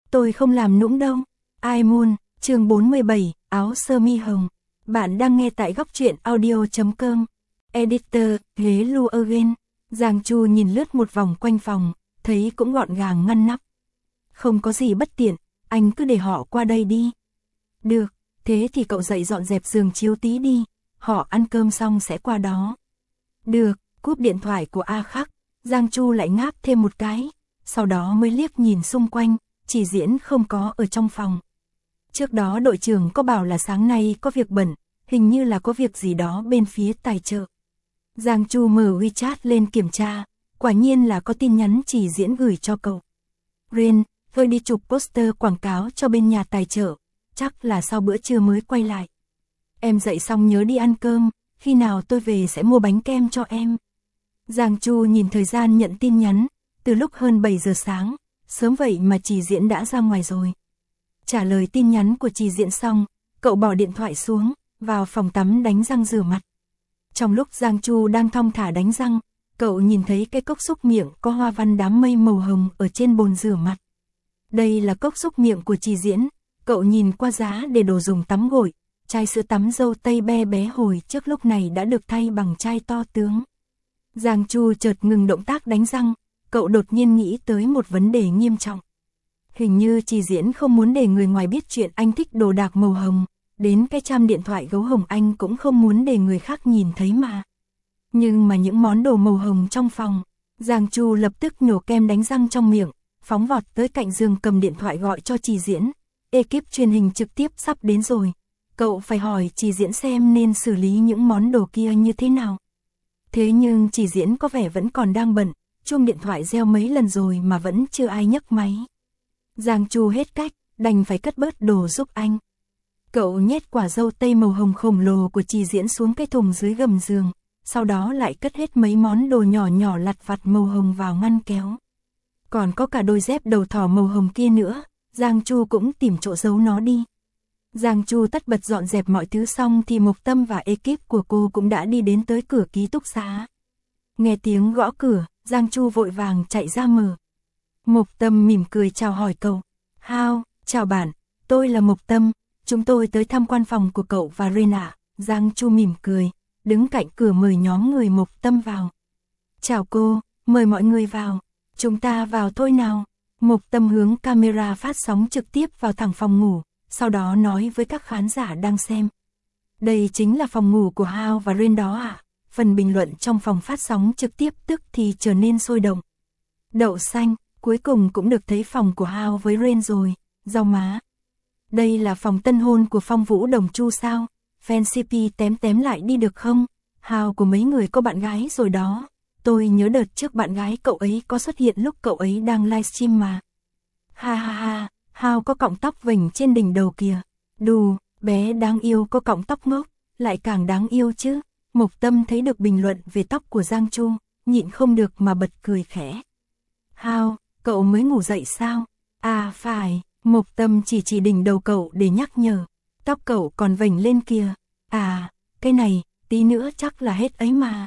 tôi không làm nũng đâu. Ai Moon, chương 47, áo sơ mi hồng. Bạn đang nghe tại góc truyện audio.com. Editor, Hello Again. Giang Chu nhìn lướt một vòng quanh phòng, thấy cũng gọn gàng ngăn nắp. Không có gì bất tiện, anh cứ để họ qua đây đi. Được, thế thì cậu dậy dọn dẹp giường chiếu tí đi, họ ăn cơm xong sẽ qua đó. Được, cúp điện thoại của A Khắc, Giang Chu lại ngáp thêm một cái, sau đó mới liếc nhìn xung quanh, chỉ Diễn không có ở trong phòng. Trước đó đội trưởng có bảo là sáng nay có việc bận, hình như là có việc gì đó bên phía tài trợ. Giang Chu mở WeChat lên kiểm tra, quả nhiên là có tin nhắn chỉ Diễn gửi cho cậu. Ren, tôi đi chụp poster quảng cáo cho bên nhà tài trợ, chắc là sau bữa trưa mới quay lại. Em dậy xong nhớ đi ăn cơm, khi nào tôi về sẽ mua bánh kem cho em. Giang Chu nhìn thời gian nhận tin nhắn, từ lúc hơn 7 giờ sáng, sớm vậy mà chỉ Diễn đã ra ngoài rồi. Trả lời tin nhắn của chỉ Diễn xong, cậu bỏ điện thoại xuống, vào phòng tắm đánh răng rửa mặt. Trong lúc Giang Chu đang thong thả đánh răng, cậu nhìn thấy cái cốc súc miệng có hoa văn đám mây màu hồng ở trên bồn rửa mặt. Đây là cốc súc miệng của chỉ Diễn, cậu nhìn qua giá để đồ dùng tắm gội, chai sữa tắm dâu tây be bé hồi trước lúc này đã được thay bằng chai to tướng. Giang Chu chợt ngừng động tác đánh răng, cậu đột nhiên nghĩ tới một vấn đề nghiêm trọng. Hình như chỉ Diễn không muốn để người ngoài biết chuyện anh thích đồ đạc màu hồng, đến cái cham điện thoại gấu hồng anh cũng không muốn để người khác nhìn thấy mà. Nhưng mà những món đồ màu hồng trong phòng, Giang Chu lập tức nhổ kem đánh răng trong miệng, phóng vọt tới cạnh giường cầm điện thoại gọi cho chỉ Diễn. Ekip truyền hình trực tiếp sắp đến rồi, cậu phải hỏi chỉ Diễn xem nên xử lý những món đồ kia như thế nào. Thế nhưng chỉ Diễn có vẻ vẫn còn đang bận, chuông điện thoại reo mấy lần rồi mà vẫn chưa ai nhấc máy. Giang Chu hết cách, đành phải cất bớt đồ giúp anh. Cậu nhét quả dâu tây màu hồng khổng lồ của chỉ Diễn xuống cái thùng dưới gầm giường, sau đó lại cất hết mấy món đồ nhỏ nhỏ lặt vặt màu hồng vào ngăn kéo. Còn có cả đôi dép đầu thỏ màu hồng kia nữa, Giang Chu cũng tìm chỗ giấu nó đi. Giang Chu tất bật dọn dẹp mọi thứ xong thì Mộc Tâm và ekip của cô cũng đã đi đến tới cửa ký túc xá. Nghe tiếng gõ cửa, Giang Chu vội vàng chạy ra mở. Mộc Tâm mỉm cười chào hỏi cậu. Hao, chào bạn, tôi là Mộc Tâm, chúng tôi tới tham quan phòng của cậu và Ren ạ. Giang Chu mỉm cười, đứng cạnh cửa mời nhóm người Mộc Tâm vào. Chào cô, mời mọi người vào, chúng ta vào thôi nào. Mộc Tâm hướng camera phát sóng trực tiếp vào thẳng phòng ngủ, sau đó nói với các khán giả đang xem. Đây chính là phòng ngủ của Hao và Ren đó ạ. Phần bình luận trong phòng phát sóng trực tiếp tức thì trở nên sôi động. Đậu xanh, cuối cùng cũng được thấy phòng của Hao với Ren rồi, rau má. Đây là phòng tân hôn của Phong Vũ Đồng Chu sao? Fan CP tém tém lại đi được không? Hao của mấy người có bạn gái rồi đó. Tôi nhớ đợt trước bạn gái cậu ấy có xuất hiện lúc cậu ấy đang livestream mà. Ha ha ha, Hao có cọng tóc vểnh trên đỉnh đầu kìa. Đù, bé đáng yêu có cọng tóc ngốc, lại càng đáng yêu chứ. Mộc Tâm thấy được bình luận về tóc của Giang Chu, nhịn không được mà bật cười khẽ. Hao, cậu mới ngủ dậy sao? À phải, Mộc Tâm chỉ đỉnh đầu cậu để nhắc nhở. Tóc cậu còn vểnh lên kìa. À, cái này, tí nữa chắc là hết ấy mà.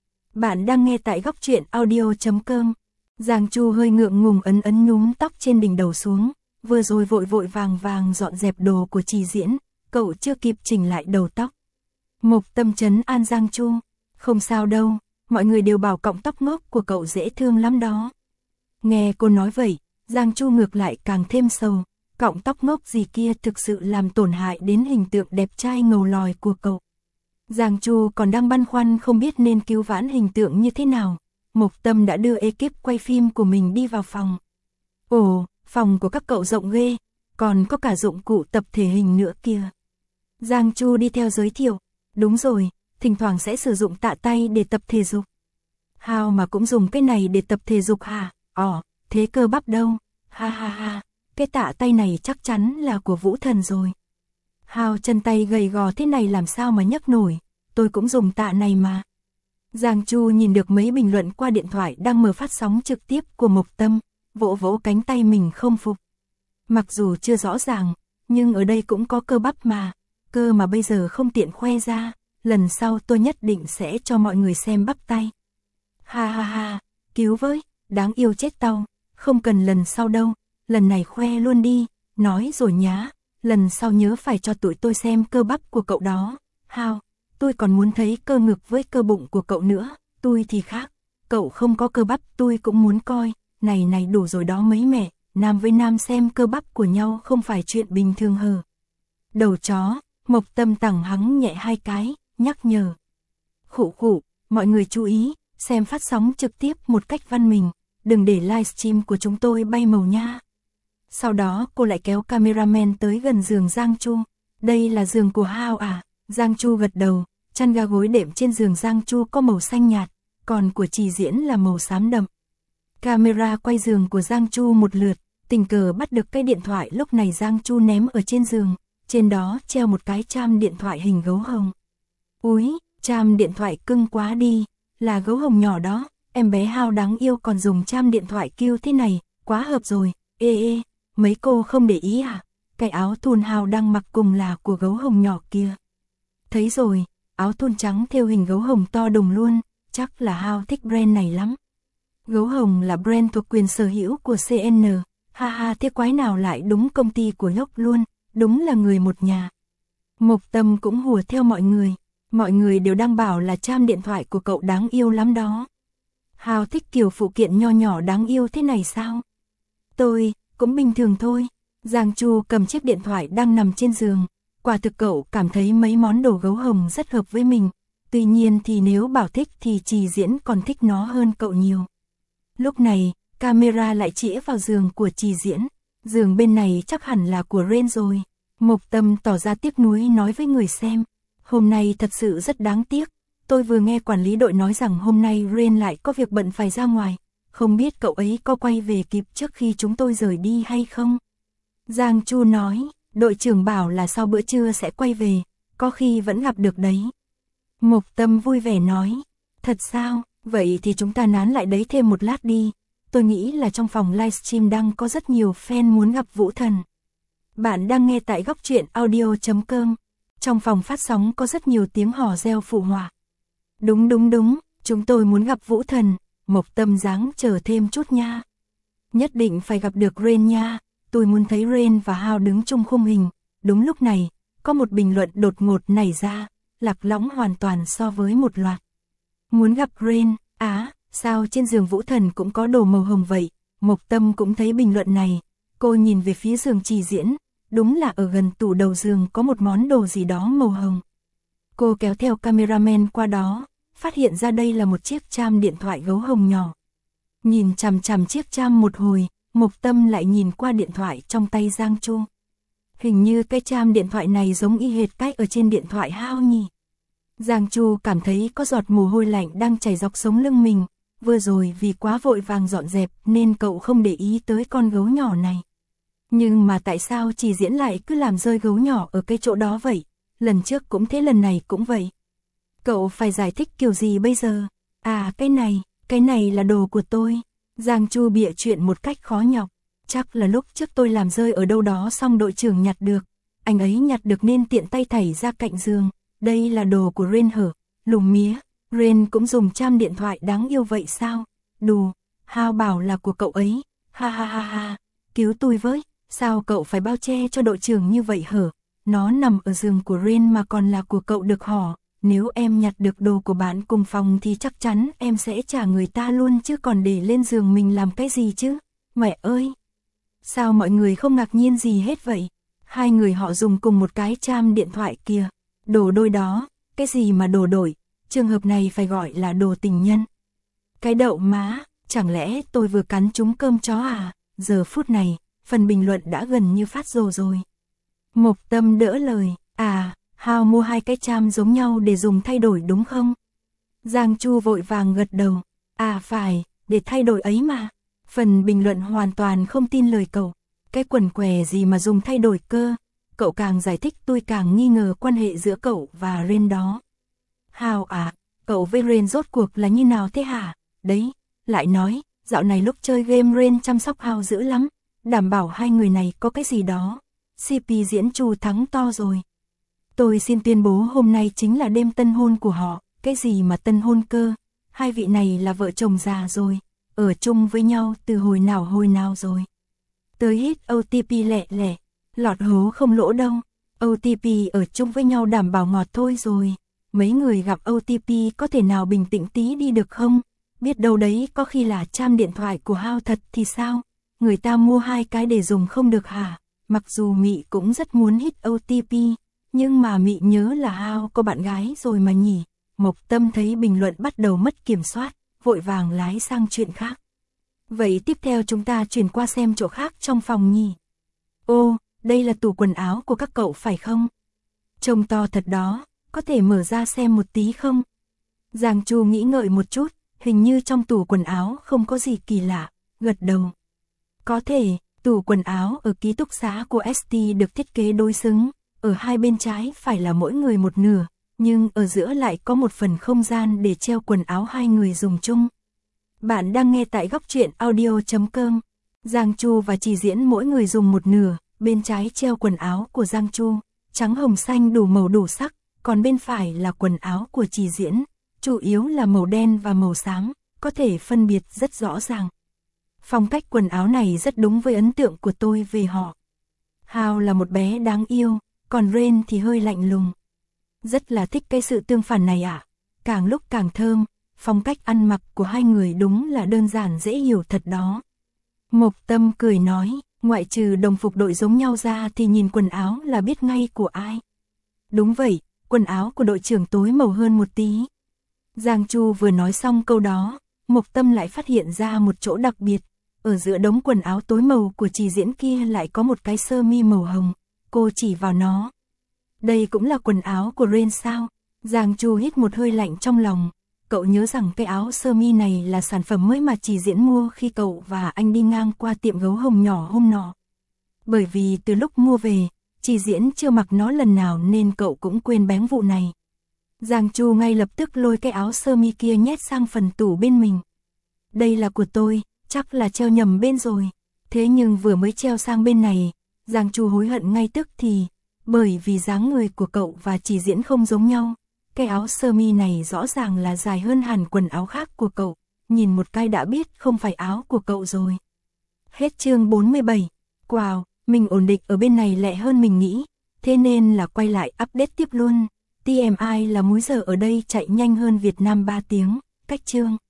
Bạn đang nghe tại góc truyện audio.com. Giang Chu hơi ngượng ngùng ấn núm tóc trên đỉnh đầu xuống, vừa rồi vội vàng dọn dẹp đồ của chỉ Diễn, cậu chưa kịp chỉnh lại đầu tóc. Mộc Tâm trấn an Giang Chu, không sao đâu, mọi người đều bảo cọng tóc ngốc của cậu dễ thương lắm đó. Nghe cô nói vậy, Giang Chu ngược lại càng thêm sầu, cọng tóc ngốc gì kia thực sự làm tổn hại đến hình tượng đẹp trai ngầu lòi của cậu. Giang Chu còn đang băn khoăn không biết nên cứu vãn hình tượng như thế nào. Mộc Tâm đã đưa ekip quay phim của mình đi vào phòng. Ồ, phòng của các cậu rộng ghê, còn có cả dụng cụ tập thể hình nữa kìa. Giang Chu đi theo giới thiệu, đúng rồi, thỉnh thoảng sẽ sử dụng tạ tay để tập thể dục. Hao mà cũng dùng cái này để tập thể dục hả? Thế cơ bắp đâu? Ha ha ha, cái tạ tay này chắc chắn là của Vũ Thần rồi. Hao chân tay gầy gò thế này làm sao mà nhấc nổi, tôi cũng dùng tạ này mà. Giang Chu nhìn được mấy bình luận qua điện thoại đang mở phát sóng trực tiếp của Mộc Tâm, vỗ cánh tay mình không phục. Mặc dù chưa rõ ràng, nhưng ở đây cũng có cơ bắp mà, cơ mà bây giờ không tiện khoe ra, lần sau tôi nhất định sẽ cho mọi người xem bắp tay. Ha ha ha, cứu với, đáng yêu chết tao, không cần lần sau đâu, lần này khoe luôn đi, nói rồi nhá, lần sau nhớ phải cho tụi tôi xem cơ bắp của cậu đó. Hao, tôi còn muốn thấy cơ ngực với cơ bụng của cậu nữa, tôi thì khác, cậu không có cơ bắp tôi cũng muốn coi, này đủ rồi đó mấy mẹ, nam với nam xem cơ bắp của nhau không phải chuyện bình thường hờ. Đầu chó, Mộc Tâm tẳng hắng nhẹ 2 cái, nhắc nhở. Khụ khụ, mọi người chú ý, xem phát sóng trực tiếp một cách văn minh, đừng để livestream của chúng tôi bay màu nha. Sau đó cô lại kéo cameraman tới gần giường Giang Chu. Đây là giường của Hao à? Giang Chu gật đầu, chăn ga gối đệm trên giường Giang Chu có màu xanh nhạt, còn của Trì Diễn là màu xám đậm. Camera quay giường của Giang Chu một lượt, tình cờ bắt được cái điện thoại lúc này Giang Chu ném ở trên giường, trên đó treo một cái cham điện thoại hình gấu hồng. Úi, cham điện thoại cưng quá đi, là gấu hồng nhỏ đó, em bé Hao đáng yêu còn dùng cham điện thoại kêu thế này, quá hợp rồi, ê, mấy cô không để ý à, cái áo thun Hao đang mặc cùng là của gấu hồng nhỏ kia. Thấy rồi, áo thun trắng thêu hình gấu hồng to đùng luôn, chắc là Hao thích brand này lắm. Gấu hồng là brand thuộc quyền sở hữu của CN, ha thế quái nào lại đúng công ty của Lốc luôn, đúng là người một nhà. Mộc Tâm cũng hùa theo mọi người đều đang bảo là cham điện thoại của cậu đáng yêu lắm đó. Hao thích kiểu phụ kiện nho nhỏ đáng yêu thế này sao? Tôi, cũng bình thường thôi. Giang Chu cầm chiếc điện thoại đang nằm trên giường, quả thực cậu cảm thấy mấy món đồ gấu hồng rất hợp với mình, tuy nhiên thì nếu bảo thích thì Trì Diễn còn thích nó hơn cậu nhiều. Lúc này, camera lại chĩa vào giường của Trì Diễn, giường bên này chắc hẳn là của Ren rồi. Mộc Tâm tỏ ra tiếc nuối nói với người xem, hôm nay thật sự rất đáng tiếc, tôi vừa nghe quản lý đội nói rằng hôm nay Ren lại có việc bận phải ra ngoài, không biết cậu ấy có quay về kịp trước khi chúng tôi rời đi hay không? Giang Chu nói, đội trưởng bảo là sau bữa trưa sẽ quay về, có khi vẫn gặp được đấy. Mộc Tâm vui vẻ nói, thật sao, vậy thì chúng ta nán lại đấy thêm một lát đi, tôi nghĩ là trong phòng livestream đang có rất nhiều fan muốn gặp Vũ Thần. Bạn đang nghe tại góc truyện audio.com, trong phòng phát sóng có rất nhiều tiếng hò reo phụ họa. Đúng, chúng tôi muốn gặp Vũ Thần, Mộc Tâm dáng chờ thêm chút nha. Nhất định phải gặp được Ren nha, tôi muốn thấy Ren và Hao đứng chung khung hình. Đúng lúc này, có một bình luận đột ngột nảy ra, lạc lõng hoàn toàn so với một loạt. Muốn gặp Ren, sao trên giường Vũ Thần cũng có đồ màu hồng vậy? Mộc Tâm cũng thấy bình luận này, cô nhìn về phía giường Trì Diễn, đúng là ở gần tủ đầu giường có một món đồ gì đó màu hồng. Cô kéo theo cameraman qua đó, phát hiện ra đây là một chiếc cham điện thoại gấu hồng nhỏ. Nhìn chằm chằm chiếc cham một hồi, Mộc Tâm lại nhìn qua điện thoại trong tay Giang Chu. Hình như cái cham điện thoại này giống y hệt cái ở trên điện thoại Hao nhỉ. Giang Chu cảm thấy có giọt mồ hôi lạnh đang chảy dọc sống lưng mình, vừa rồi vì quá vội vàng dọn dẹp nên cậu không để ý tới con gấu nhỏ này. Nhưng mà tại sao Trì Diễn lại cứ làm rơi gấu nhỏ ở cái chỗ đó vậy? Lần trước cũng thế lần này cũng vậy. Cậu phải giải thích kiểu gì bây giờ? Cái này là đồ của tôi. Giang Chu bịa chuyện một cách khó nhọc. Chắc là lúc trước tôi làm rơi ở đâu đó xong đội trưởng nhặt được. Anh ấy nhặt được nên tiện tay thảy ra cạnh giường. Đây là đồ của Ren hở? Lùng mía, Ren cũng dùng cham điện thoại đáng yêu vậy sao? Đù, Hao bảo là của cậu ấy. Ha, cứu tôi với. Sao cậu phải bao che cho đội trưởng như vậy hở? Nó nằm ở giường của Ren mà còn là của cậu được hỏ. Nếu em nhặt được đồ của bạn cùng phòng thì chắc chắn em sẽ trả người ta luôn chứ còn để lên giường mình làm cái gì chứ? Mẹ ơi! Sao mọi người không ngạc nhiên gì hết vậy? Hai người họ dùng cùng một cái cham điện thoại kìa. Đồ đôi đó, cái gì mà đồ đổi? Trường hợp này phải gọi là đồ tình nhân. Cái đậu má, chẳng lẽ tôi vừa cắn trúng cơm chó à? Giờ phút này, phần bình luận đã gần như phát rồ rồi. Mộc Tâm đỡ lời, Hao mua hai cái cham giống nhau để dùng thay đổi đúng không? Giang Chu vội vàng gật đầu, phải, để thay đổi ấy mà. Phần bình luận hoàn toàn không tin lời cậu, cái quần què gì mà dùng thay đổi cơ? Cậu càng giải thích tôi càng nghi ngờ quan hệ giữa cậu và Ren đó. Hao cậu với Ren rốt cuộc là như nào thế hả? Đấy, lại nói, dạo này lúc chơi game Ren chăm sóc Hao dữ lắm, đảm bảo hai người này có cái gì đó. CP Diễn Chu thắng to rồi. Tôi xin tuyên bố hôm nay chính là đêm tân hôn của họ, cái gì mà tân hôn cơ, hai vị này là vợ chồng già rồi, ở chung với nhau từ hồi nào rồi. Tới hít OTP lẹ lẹ, lọt hố không lỗ đâu. OTP ở chung với nhau đảm bảo ngọt thôi rồi. Mấy người gặp OTP có thể nào bình tĩnh tí đi được không? Biết đâu đấy có khi là cham điện thoại của Hao thật thì sao? Người ta mua 2 cái để dùng không được hả? Mặc dù Mị cũng rất muốn hít OTP, nhưng mà Mị nhớ là Hao có bạn gái rồi mà nhỉ. Mộc Tâm thấy bình luận bắt đầu mất kiểm soát, vội vàng lái sang chuyện khác. Vậy tiếp theo chúng ta chuyển qua xem chỗ khác trong phòng nhỉ? Ô, đây là tủ quần áo của các cậu phải không? Trông to thật đó, có thể mở ra xem một tí không? Giang Chu nghĩ ngợi một chút, hình như trong tủ quần áo không có gì kỳ lạ, gật đầu. Có thể, tủ quần áo ở ký túc xá của ST được thiết kế đối xứng, ở hai bên trái phải là mỗi người một nửa, nhưng ở giữa lại có một phần không gian để treo quần áo hai người dùng chung. Bạn đang nghe tại góc truyện audio.com. Giang Chu và Chỉ Diễn mỗi người dùng một nửa, bên trái treo quần áo của Giang Chu, trắng hồng xanh đủ màu đủ sắc, còn bên phải là quần áo của Chỉ Diễn, chủ yếu là màu đen và màu xám, có thể phân biệt rất rõ ràng. Phong cách quần áo này rất đúng với ấn tượng của tôi về họ. Hao là một bé đáng yêu, còn Ren thì hơi lạnh lùng. Rất là thích cái sự tương phản này ạ. Càng lúc càng thơm, phong cách ăn mặc của hai người đúng là đơn giản dễ hiểu thật đó. Mộc Tâm cười nói, ngoại trừ đồng phục đội giống nhau ra thì nhìn quần áo là biết ngay của ai. Đúng vậy, quần áo của đội trưởng tối màu hơn một tí. Giang Chu vừa nói xong câu đó, Mộc Tâm lại phát hiện ra một chỗ đặc biệt. Ở giữa đống quần áo tối màu của Chỉ Diễn kia lại có một cái sơ mi màu hồng. Cô chỉ vào nó. Đây cũng là quần áo của Ren sao? Giang Chu hít một hơi lạnh trong lòng. Cậu nhớ rằng cái áo sơ mi này là sản phẩm mới mà Chỉ Diễn mua khi cậu và anh đi ngang qua tiệm gấu hồng nhỏ hôm nọ. Bởi vì từ lúc mua về, Chỉ Diễn chưa mặc nó lần nào nên cậu cũng quên bén vụ này. Giang Chu ngay lập tức lôi cái áo sơ mi kia nhét sang phần tủ bên mình. Đây là của tôi, chắc là treo nhầm bên rồi. Thế nhưng vừa mới treo sang bên này, Giang Chu hối hận ngay tức thì, bởi vì dáng người của cậu và Chỉ Diễn không giống nhau. Cái áo sơ mi này rõ ràng là dài hơn hẳn quần áo khác của cậu, nhìn một cái đã biết không phải áo của cậu rồi. Hết chương 47. Wow, mình ổn định ở bên này lẹ hơn mình nghĩ, thế nên là quay lại update tiếp luôn. TMI là múi giờ ở đây chạy nhanh hơn Việt Nam 3 tiếng, cách chương.